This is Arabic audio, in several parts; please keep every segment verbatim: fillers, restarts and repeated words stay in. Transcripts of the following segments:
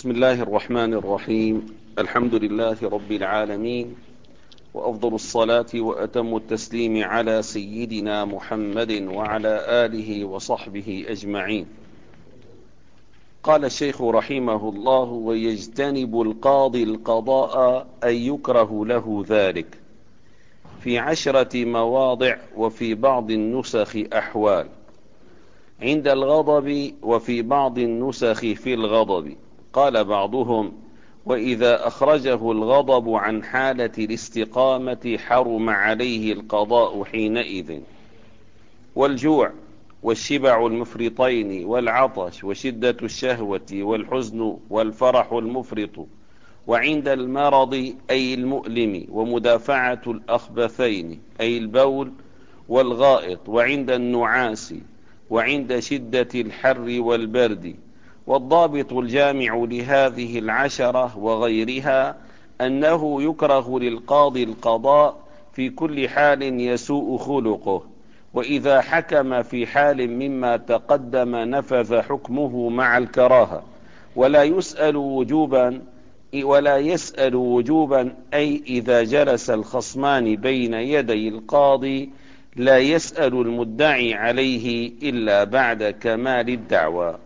بسم الله الرحمن الرحيم. الحمد لله رب العالمين، وأفضل الصلاة وأتم التسليم على سيدنا محمد وعلى آله وصحبه أجمعين. قال الشيخ رحمه الله: ويجتنب القاضي القضاء أن يكره له ذلك في عشرة مواضع وفي بعض النسخ أحوال: عند الغضب وفي بعض النسخ في الغضب. قال بعضهم: وإذا أخرجه الغضب عن حالة الاستقامة حرم عليه القضاء حينئذ. والجوع والشبع المفرطين والعطش وشدة الشهوة والحزن والفرح المفرط، وعند المرض أي المؤلم ومدافعة الأخبثين أي البول والغائط، وعند النعاس، وعند شدة الحر والبرد. والضابط الجامع لهذه العشرة وغيرها أنه يكره للقاضي القضاء في كل حال يسوء خلقه، وإذا حكم في حال مما تقدم نفذ حكمه مع الكراهة، ولا يسأل وجوبا ولا يسأل وجوبا أي إذا جلس الخصمان بين يدي القاضي لا يسأل المدعي عليه إلا بعد كمال الدعوى.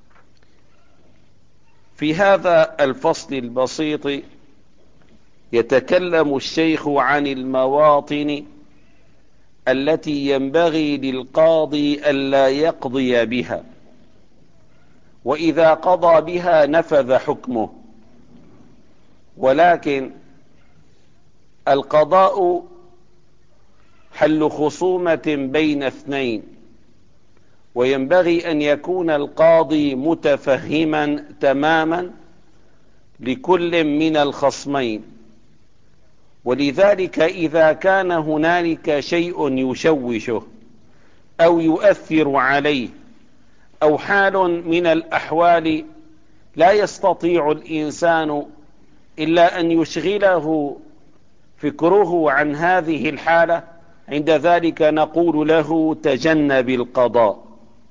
في هذا الفصل البسيط يتكلم الشيخ عن المواطن التي ينبغي للقاضي ألا يقضي بها، وإذا قضى بها نفذ حكمه. ولكن القضاء حل خصومة بين اثنين، وينبغي أن يكون القاضي متفهما تماما لكل من الخصمين. ولذلك إذا كان هنالك شيء يشوشه أو يؤثر عليه أو حال من الأحوال لا يستطيع الإنسان إلا أن يشغله فكره عن هذه الحالة، عند ذلك نقول له تجنب القضاء.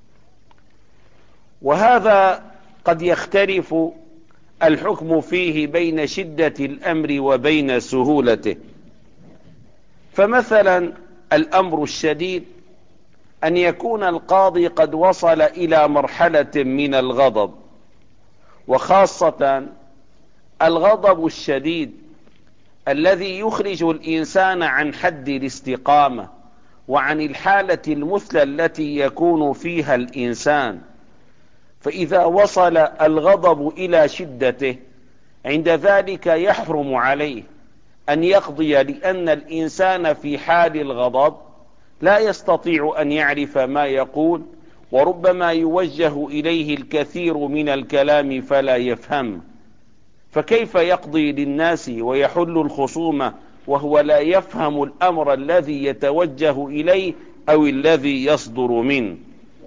وهذا قد يختلف الحكم فيه بين شدة الأمر وبين سهولته. فمثلا الأمر الشديد أن يكون القاضي قد وصل إلى مرحلة من الغضب، وخاصة الغضب الشديد الذي يخرج الإنسان عن حد الاستقامة وعن الحالة المثلى التي يكون فيها الإنسان. فإذا وصل الغضب إلى شدته عند ذلك يحرم عليه أن يقضي، لأن الإنسان في حال الغضب لا يستطيع أن يعرف ما يقول، وربما يوجه إليه الكثير من الكلام فلا يفهم، فكيف يقضي للناس ويحل الخصومة وهو لا يفهم الأمر الذي يتوجه إليه أو الذي يصدر منه؟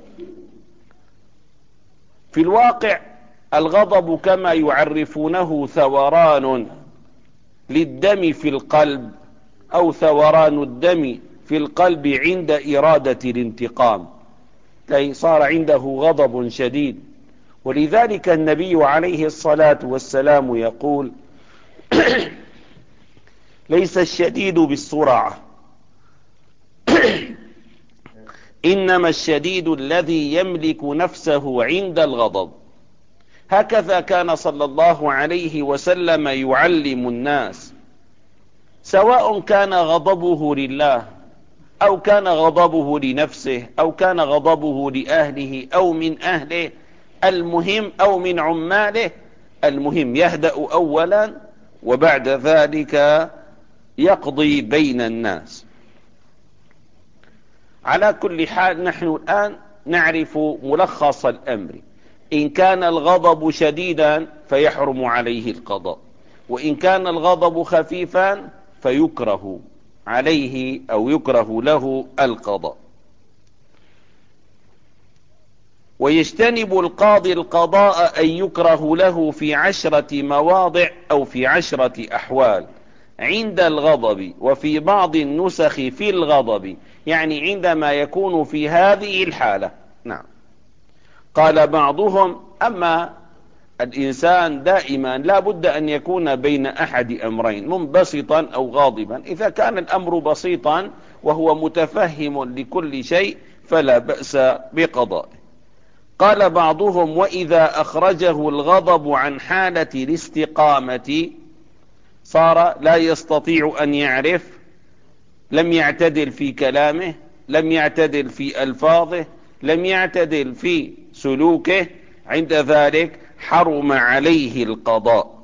في الواقع الغضب كما يعرفونه ثوران للدم في القلب، أو ثوران الدم في القلب عند إرادة الانتقام، أي صار عنده غضب شديد. ولذلك النبي عليه الصلاة والسلام يقول: ليس الشديد بالسرعة، إنما الشديد الذي يملك نفسه عند الغضب. هكذا كان صلى الله عليه وسلم يعلم الناس، سواء كان غضبه لله أو كان غضبه لنفسه أو كان غضبه لأهله أو من أهله، المهم أو من عماله، المهم يهدأ أولا وبعد ذلك يقضي بين الناس. على كل حال نحن الآن نعرف ملخص الأمر: إن كان الغضب شديدا فيحرم عليه القضاء، وإن كان الغضب خفيفا فيكره عليه أو يكره له القضاء. ويجتنب القاضي القضاء أن يكره له في عشرة مواضع أو في عشرة أحوال: عند الغضب وفي بعض النسخ في الغضب، يعني عندما يكون في هذه الحالة. نعم. قال بعضهم: أما الإنسان دائما لا بد أن يكون بين أحد أمرين، منبسطا أو غاضبا. إذا كان الأمر بسيطا وهو متفهم لكل شيء فلا بأس بقضائه. قال بعضهم: وإذا أخرجه الغضب عن حالة الاستقامة صار لا يستطيع أن يعرف، لم يعتدل في كلامه، لم يعتدل في ألفاظه، لم يعتدل في سلوكه، عند ذلك حرم عليه القضاء.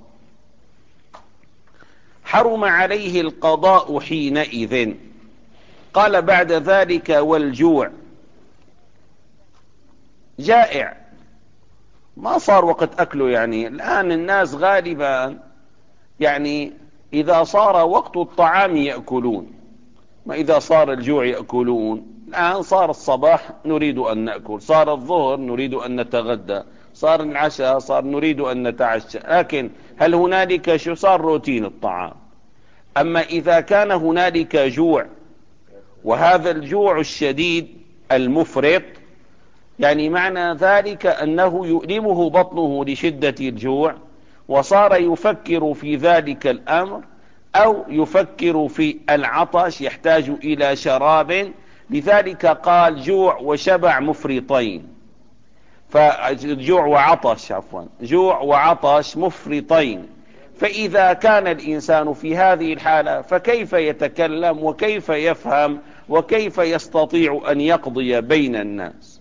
حرم عليه القضاء حينئذ. قال بعد ذلك: والجوع، جائع ما صار وقت أكله. يعني الآن الناس غالبا يعني إذا صار وقت الطعام يأكلون، ما إذا صار الجوع يأكلون. الآن صار الصباح نريد أن نأكل، صار الظهر نريد أن نتغدى، صار العشاء صار نريد أن نتعشى. لكن هل هنالك شو صار روتين الطعام؟ أما إذا كان هنالك جوع، وهذا الجوع الشديد المفرط، يعني معنى ذلك أنه يؤلمه بطنه لشدة الجوع، وصار يفكر في ذلك الأمر، أو يفكر في العطش يحتاج إلى شراب. لذلك قال جوع وشبع مفرطين، فجوع وعطش عفوا جوع وعطش مفرطين. فإذا كان الإنسان في هذه الحالة فكيف يتكلم وكيف يفهم وكيف يستطيع أن يقضي بين الناس؟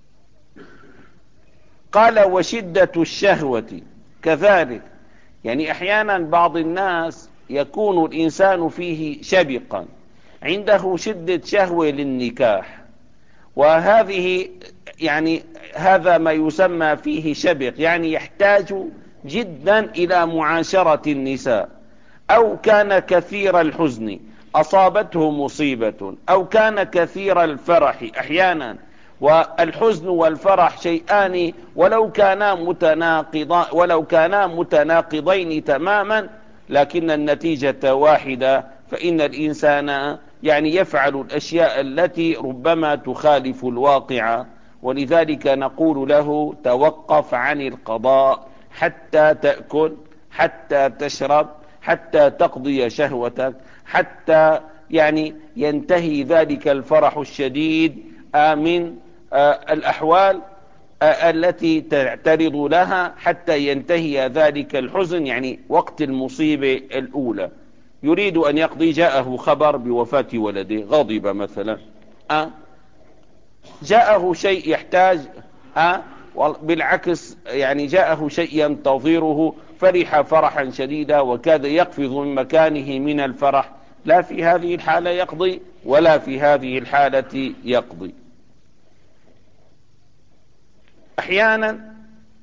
قال: وشدة الشهوة كذلك. يعني أحيانا بعض الناس يكون الإنسان فيه شبقا، عنده شدة شهوة للنكاح، وهذه يعني هذا ما يسمى فيه شبق، يعني يحتاج جدا إلى معاشرة النساء. أو كان كثير الحزن، أصابته مصيبة، أو كان كثير الفرح. أحيانا والحزن والفرح شيئان ولو كانا متناقضا ولو كانا متناقضين تماما، لكن النتيجة واحدة. فإن الإنسان يعني يفعل الأشياء التي ربما تخالف الواقع، ولذلك نقول له: توقف عن القضاء حتى تأكل، حتى تشرب، حتى تقضي شهوتك، حتى يعني ينتهي ذلك الفرح الشديد من الأحوال التي تعترض لها، حتى ينتهي ذلك الحزن، يعني وقت المصيبة الأولى. يريد أن يقضي، جاءه خبر بوفاة ولده، غضب مثلا، أه؟ جاءه شيء يحتاج، أه؟ بالعكس يعني جاءه شيء ينتظره، فرح فرحا شديدا وكاد يقفز من مكانه من الفرح. لا في هذه الحالة يقضي ولا في هذه الحالة يقضي. أحيانا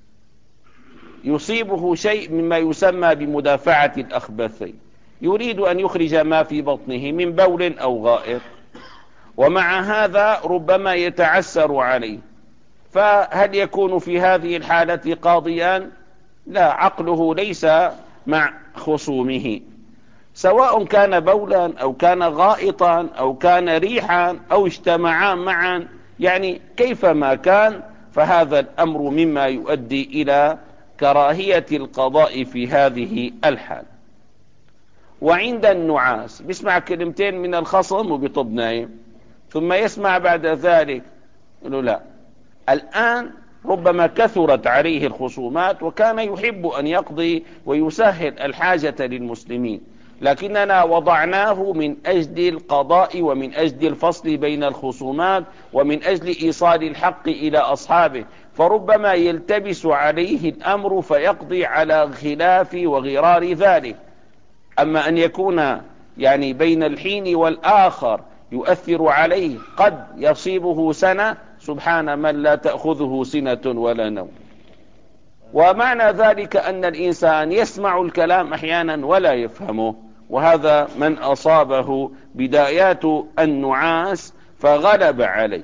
يصيبه شيء مما يسمى بمدافعة الأخبثين، يريد أن يخرج ما في بطنه من بول أو غائط، ومع هذا ربما يتعسر عليه. فهل يكون في هذه الحالة قاضيا؟ لا، عقله ليس مع خصومه، سواء كان بولا أو كان غائطا أو كان ريحا أو اجتمعا معا، يعني كيفما كان، فهذا الأمر مما يؤدي إلى كراهية القضاء في هذه الحال. وعند النعاس بيسمع كلمتين من الخصم وبيطب نايم، ثم يسمع بعد ذلك يقول لا، الآن ربما كثرت عليه الخصومات وكان يحب أن يقضي ويسهل الحاجة للمسلمين، لكننا وضعناه من أجل القضاء ومن أجل الفصل بين الخصومات ومن أجل إيصال الحق إلى أصحابه، فربما يلتبس عليه الأمر فيقضي على خلاف وغرار ذلك. أما أن يكون يعني بين الحين والآخر يؤثر عليه، قد يصيبه سنة، سبحان من لا تأخذه سنة ولا نوم. ومعنى ذلك أن الإنسان يسمع الكلام أحيانا ولا يفهمه، وهذا من أصابه بدايات النعاس فغلب عليه.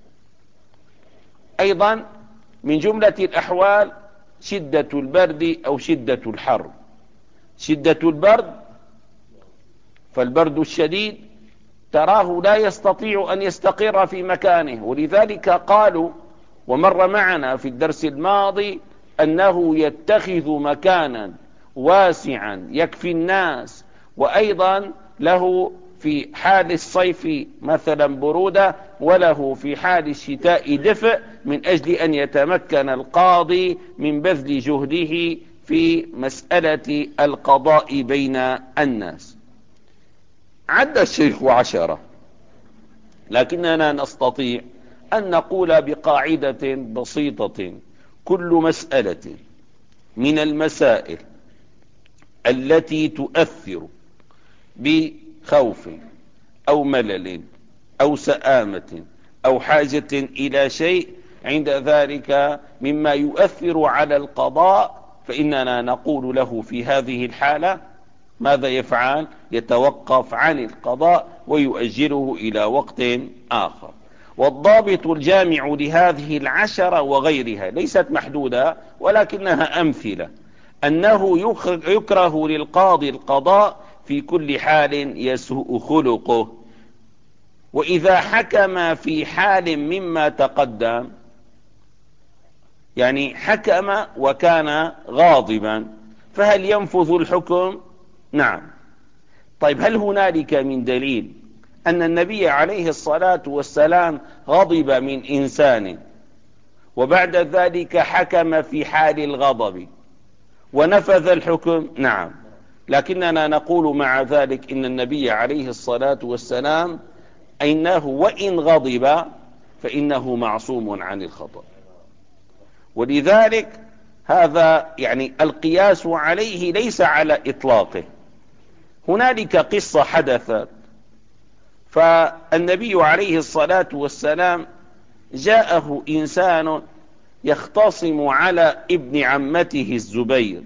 أيضا من جملة الأحوال شدة البرد أو شدة الحر. شدة البرد، فالبرد الشديد تراه لا يستطيع أن يستقر في مكانه، ولذلك قالوا ومر معنا في الدرس الماضي أنه يتخذ مكانا واسعا يكفي الناس، وأيضا له في حال الصيف مثلا برودة، وله في حال الشتاء دفء، من أجل أن يتمكن القاضي من بذل جهده في مسألة القضاء بين الناس. عد الشيخ عشرة، لكننا نستطيع أن نقول بقاعدة بسيطة: كل مسألة من المسائل التي تؤثر بخوف أو ملل أو سآمة أو حاجة إلى شيء، عند ذلك مما يؤثر على القضاء، فإننا نقول له في هذه الحالة ماذا يفعل؟ يتوقف عن القضاء ويؤجله إلى وقت آخر. والضابط الجامع لهذه العشرة وغيرها ليست محدودة، ولكنها أمثلة، أنه يكره للقاضي القضاء في كل حال يسوء خلقه. وإذا حكم في حال مما تقدم، يعني حكم وكان غاضبا، فهل ينفذ الحكم؟ نعم. طيب، هل هنالك من دليل أن النبي عليه الصلاة والسلام غضب من إنسان وبعد ذلك حكم في حال الغضب ونفذ الحكم؟ نعم. لكننا نقول مع ذلك إن النبي عليه الصلاة والسلام إنه وإن غضب فإنه معصوم عن الخطأ، ولذلك هذا يعني القياس عليه ليس على إطلاقه. هنالك قصة حدثت، فالنبي عليه الصلاة والسلام جاءه إنسان يختصم على ابن عمته الزبير.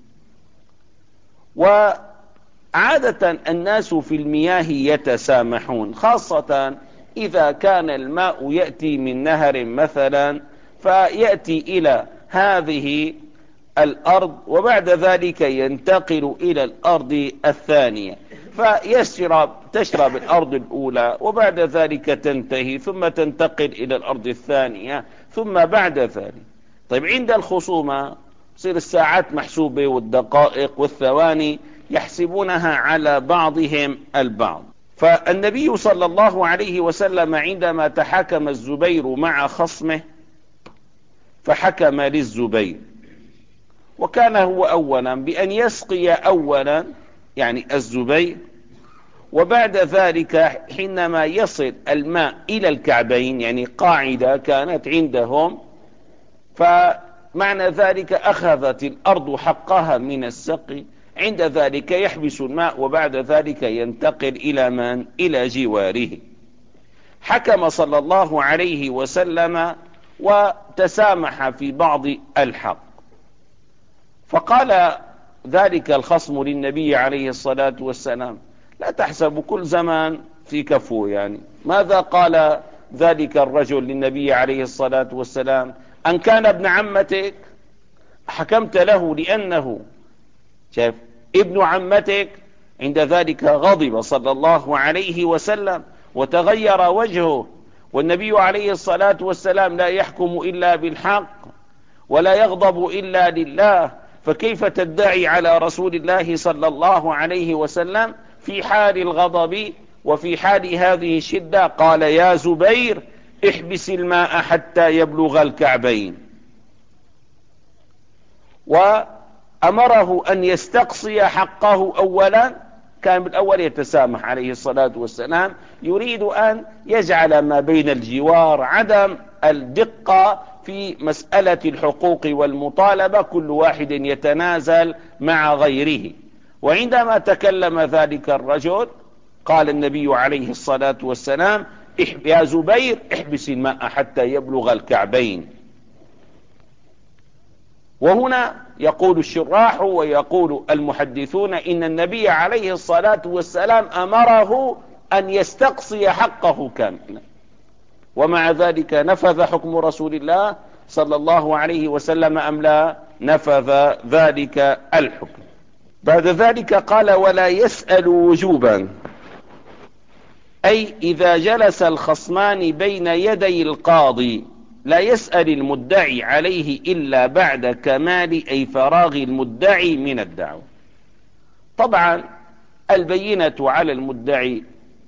وعادة الناس في المياه يتسامحون، خاصة إذا كان الماء يأتي من نهر مثلا، فيأتي إلى هذه الأرض وبعد ذلك ينتقل إلى الأرض الثانية، فيشرب تشرب الأرض الأولى وبعد ذلك تنتهي ثم تنتقل إلى الأرض الثانية ثم بعد ذلك. طيب، عند الخصومة تصير الساعات محسوبة والدقائق والثواني يحسبونها على بعضهم البعض. فالنبي صلى الله عليه وسلم عندما تحاكم الزبير مع خصمه فحكم للزبير، وكان هو أولا بأن يسقي أولا يعني الزبير، وبعد ذلك حينما يصل الماء إلى الكعبين، يعني قاعدة كانت عندهم، فمعنى ذلك أخذت الأرض حقها من السقي، عند ذلك يحبس الماء وبعد ذلك ينتقل إلى من؟ إلى جواره. حكم صلى الله عليه وسلم وتسامح في بعض الحق، فقال ذلك الخصم للنبي عليه الصلاة والسلام: لا تحسب كل زمان في كفو. يعني ماذا قال ذلك الرجل للنبي عليه الصلاة والسلام؟ أن كان ابن عمتك حكمت له لأنه شاف ابن عمتك. عند ذلك غضب صلى الله عليه وسلم وتغير وجهه، والنبي عليه الصلاة والسلام لا يحكم إلا بالحق ولا يغضب إلا لله، فكيف تدعي على رسول الله صلى الله عليه وسلم في حال الغضب وفي حال هذه الشدة؟ قال: يا زبير احبس الماء حتى يبلغ الكعبين، وأمره أن يستقصي حقه أولا. كان بالأول يتسامح عليه الصلاة والسلام، يريد أن يجعل ما بين الجوار عدم الدقة في مسألة الحقوق والمطالبة، كل واحد يتنازل مع غيره. وعندما تكلم ذلك الرجل قال النبي عليه الصلاة والسلام: يا زبير احبس الماء حتى يبلغ الكعبين. وهنا يقول الشراح ويقول المحدثون إن النبي عليه الصلاة والسلام أمره أن يستقصي حقه كاملا، ومع ذلك نفذ حكم رسول الله صلى الله عليه وسلم أم لا؟ نفذ ذلك الحكم. بعد ذلك قال: ولا يسأل وجوبا، أي إذا جلس الخصمان بين يدي القاضي لا يسأل المدعي عليه إلا بعد كمال أي فراغ المدعي من الدعوة. طبعا البينة على المدعي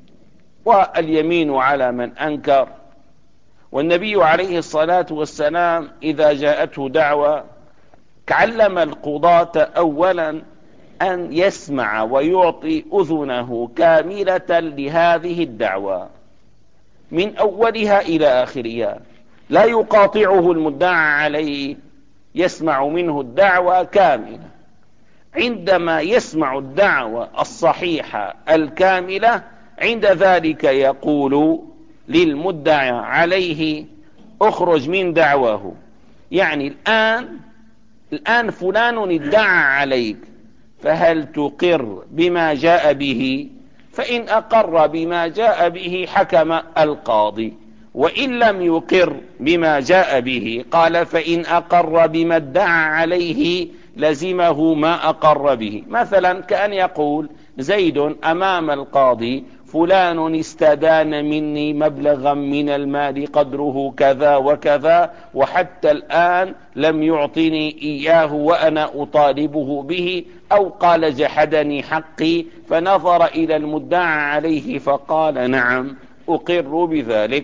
واليمين على من أنكر، والنبي عليه الصلاة والسلام إذا جاءته دعوة علم القضاة أولا أن يسمع ويعطي أذنه كاملة لهذه الدعوة من أولها إلى آخرها، لا يقاطعه المدعى عليه، يسمع منه الدعوة كاملة. عندما يسمع الدعوة الصحيحة الكاملة عند ذلك يقول للمدعى عليه اخرج من دعواه. يعني الآن الآن فلان ادعى عليك، فهل تقر بما جاء به؟ فإن أقر بما جاء به حكم القاضي، وإن لم يقر بما جاء به قال فإن أقر بما ادعى عليه لزمه ما أقر به. مثلا كأن يقول زيد أمام القاضي فلان استدان مني مبلغا من المال قدره كذا وكذا، وحتى الآن لم يعطني إياه وأنا أطالبه به، أو قال جحدني حقي، فنظر إلى المدعى عليه فقال نعم أقر بذلك.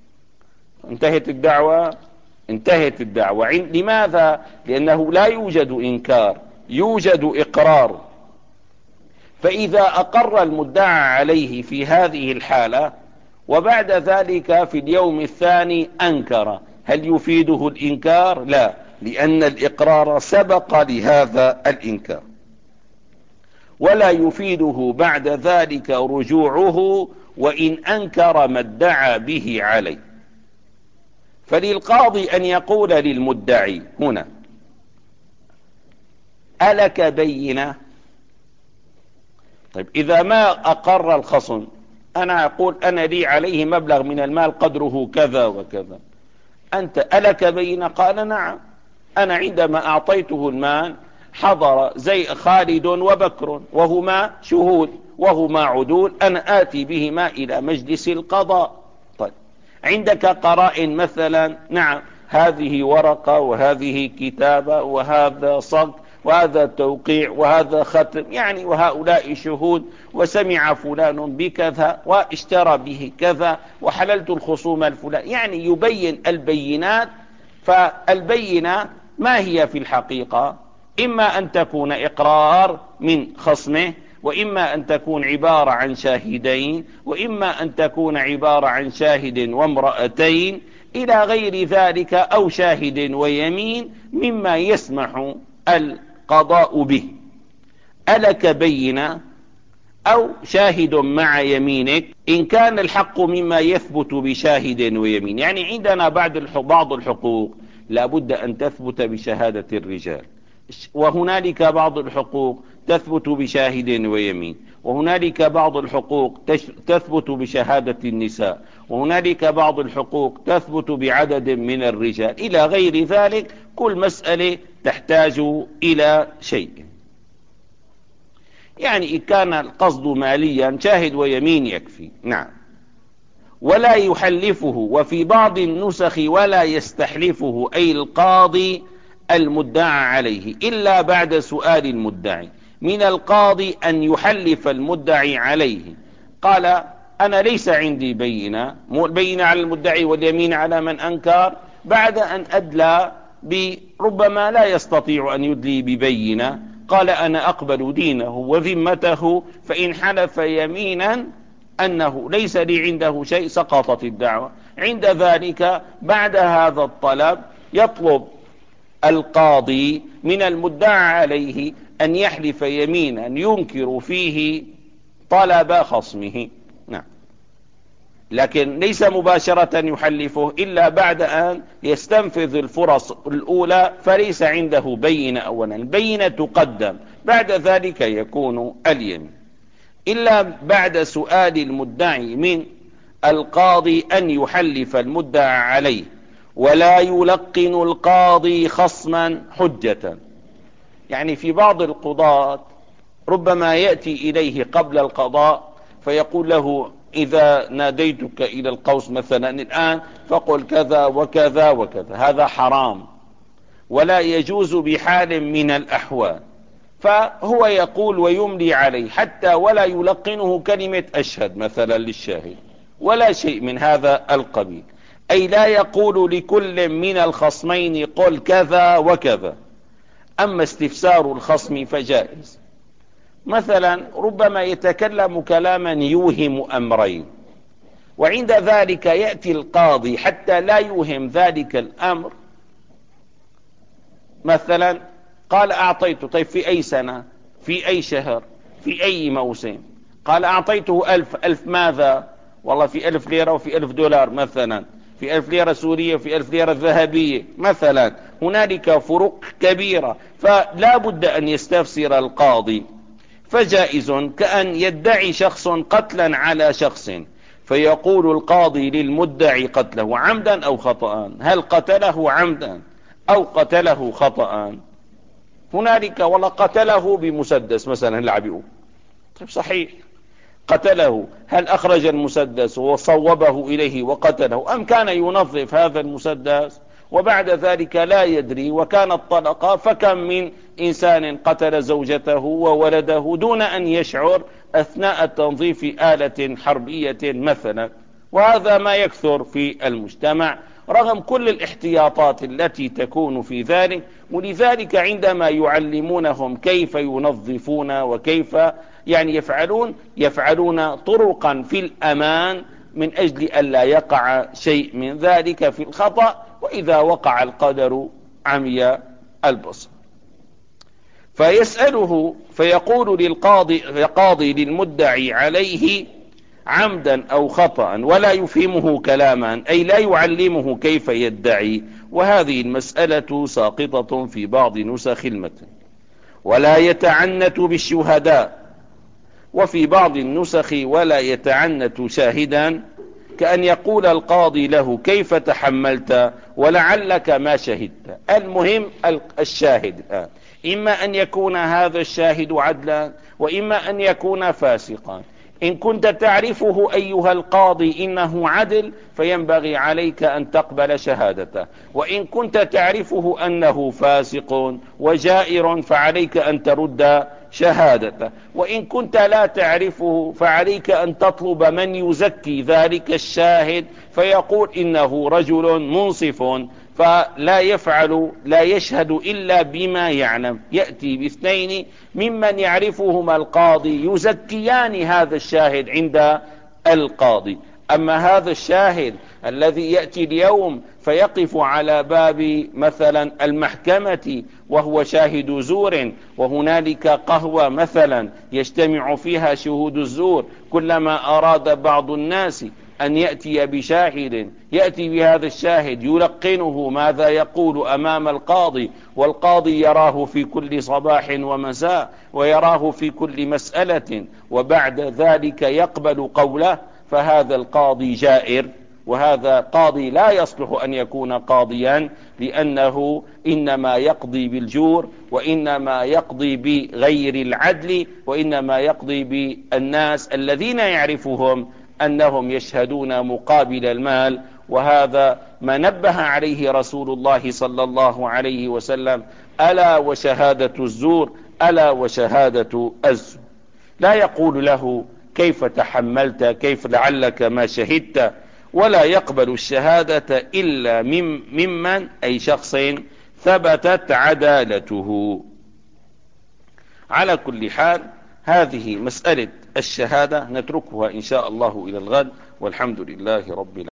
انتهت الدعوة انتهت الدعوة. لماذا؟ لأنه لا يوجد إنكار، يوجد إقرار. فإذا أقر المدعى عليه في هذه الحالة وبعد ذلك في اليوم الثاني أنكر، هل يفيده الإنكار؟ لا، لأن الإقرار سبق لهذا الإنكار. ولا يفيده بعد ذلك رجوعه وإن أنكر ما ادعى به عليه. فللقاضي أن يقول للمدعي هنا ألك بينة؟ طيب إذا ما أقر الخصم، أنا أقول أنا لي عليه مبلغ من المال قدره كذا وكذا، أنت ألك بينة؟ قال نعم، أنا عندما أعطيته المال حضر زي خالد وبكر وهما شهود وهما عدول، أنا آتي بهما إلى مجلس القضاء. طيب عندك قرائن مثلا؟ نعم، هذه ورقة وهذه كتابة وهذا صك وهذا توقيع وهذا ختم، يعني وهؤلاء شهود، وسمع فلان بكذا واشترى به كذا وحللت الخصوم الفلان، يعني يبين البينات. فالبينة ما هي في الحقيقة؟ إما أن تكون إقرار من خصمه، وإما أن تكون عبارة عن شاهدين، وإما أن تكون عبارة عن شاهد وامرأتين إلى غير ذلك، أو شاهد ويمين مما يسمح القضاء به. ألك بينة أو شاهد مع يمينك، إن كان الحق مما يثبت بشاهد ويمين. يعني عندنا بعض الحقوق لابد أن تثبت بشهادة الرجال، وهنالك بعض الحقوق تثبت بشاهد ويمين، وهنالك بعض الحقوق تثبت بشهادة النساء، وهنالك بعض الحقوق تثبت بعدد من الرجال إلى غير ذلك. كل مسألة تحتاج إلى شيء. يعني إن كان القصد ماليا شاهد ويمين يكفي. نعم. ولا يحلفه، وفي بعض النسخ ولا يستحلفه، أي القاضي المدعى عليه، إلا بعد سؤال المدعي. من القاضي أن يحلف المدعي عليه، قال أنا ليس عندي بينة، بينة على المدعي واليمين على من أنكر، بعد أن أدلى بربما لا يستطيع أن يدلي ببينة، قال أنا أقبل دينه وذمته، فإن حلف يمينا أنه ليس لي عنده شيء سقطت الدعوة. عند ذلك بعد هذا الطلب يطلب القاضي من المدعى عليه أن يحلف يمينا ينكر فيه طلب خصمه. نعم. لكن ليس مباشرة يحلفه إلا بعد أن يستنفذ الفرص الأولى، فليس عنده بينة أولا، البينة تقدم، بعد ذلك يكون اليمين. إلا بعد سؤال المدعي من القاضي أن يحلف المدعى عليه، ولا يلقن القاضي خصما حجة. يعني في بعض القضاة ربما يأتي إليه قبل القضاء فيقول له إذا ناديتك إلى القوس مثلا الآن فقل كذا وكذا وكذا، هذا حرام ولا يجوز بحال من الأحوال. فهو يقول ويملي عليه حتى ولا يلقنه كلمة أشهد مثلا للشاهد ولا شيء من هذا القبيل، أي لا يقول لكل من الخصمين قل كذا وكذا. أما استفسار الخصم فجائز، مثلا ربما يتكلم كلاما يوهم أمرين، وعند ذلك يأتي القاضي حتى لا يوهم ذلك الأمر، مثلا قال أعطيته، طيب في أي سنة، في أي شهر، في أي موسم؟ قال أعطيته ألف. ألف ماذا؟ والله في ألف ليرة وفي ألف دولار مثلا، في ألف ليرة سورية وفي ألف ليرة ذهبية مثلا، هنالك فروق كبيرة، فلا بد أن يستفسر القاضي. فجائز كأن يدعي شخص قتلا على شخص، فيقول القاضي للمدعي قتله عمدا أو خطأ، هل قتله عمدا أو قتله خطأ؟ هنالك والله قتله بمسدس مثلا العبئه، طيب صحيح قتله، هل أخرج المسدس وصوبه إليه وقتله أم كان ينظف هذا المسدس وبعد ذلك لا يدري وكانت طلقة؟ فكم من إنسان قتل زوجته وولده دون أن يشعر أثناء تنظيف آلة حربية مثلا، وهذا ما يكثر في المجتمع رغم كل الاحتياطات التي تكون في ذلك. ولذلك عندما يعلمونهم كيف ينظفون وكيف يعني يفعلون يفعلون طرقا في الأمان من أجل ألا يقع شيء من ذلك في الخطأ، وإذا وقع القدر عمي البصر. فيسأله فيقول للقاضي قاضي للمدعي عليه عمدا أو خطأ ولا يفهمه كلاما، أي لا يعلمه كيف يدعي. وهذه المسألة ساقطة في بعض نسخ المتن. ولا يتعنت بالشهداء، وفي بعض النسخ ولا يتعنت شاهدا، كأن يقول القاضي له كيف تحملت ولعلك ما شهدت. المهم الشاهد الآن إما أن يكون هذا الشاهد عدلا وإما أن يكون فاسقا. إن كنت تعرفه أيها القاضي إنه عدل فينبغي عليك أن تقبل شهادته، وإن كنت تعرفه أنه فاسق وجائر فعليك أن ترد شهادته، وإن كنت لا تعرفه فعليك أن تطلب من يزكي ذلك الشاهد فيقول إنه رجل منصف فلا يفعل لا يشهد إلا بما يعلم. يأتي باثنين ممن يعرفهما القاضي يزكيان هذا الشاهد عند القاضي. أما هذا الشاهد الذي يأتي اليوم فيقف على باب مثلا المحكمة وهو شاهد زور، وهنالك قهوة مثلا يجتمع فيها شهود الزور، كلما أراد بعض الناس أن يأتي بشاهد يأتي بهذا الشاهد يلقنه ماذا يقول أمام القاضي، والقاضي يراه في كل صباح ومساء ويراه في كل مسألة، وبعد ذلك يقبل قوله، فهذا القاضي جائر، وهذا قاضي لا يصلح أن يكون قاضيا، لأنه إنما يقضي بالجور وإنما يقضي بغير العدل وإنما يقضي بالناس الذين يعرفهم أنهم يشهدون مقابل المال. وهذا ما نبه عليه رسول الله صلى الله عليه وسلم: ألا وشهادة الزور، ألا وشهادة الزور. لا يقول له كيف تحملت، كيف لعلك ما شهدت، ولا يقبل الشهادة إلا ممن أي شخص ثبتت عدالته. على كل حال هذه مسألة الشهادة نتركها إن شاء الله إلى الغد، والحمد لله رب العالمين.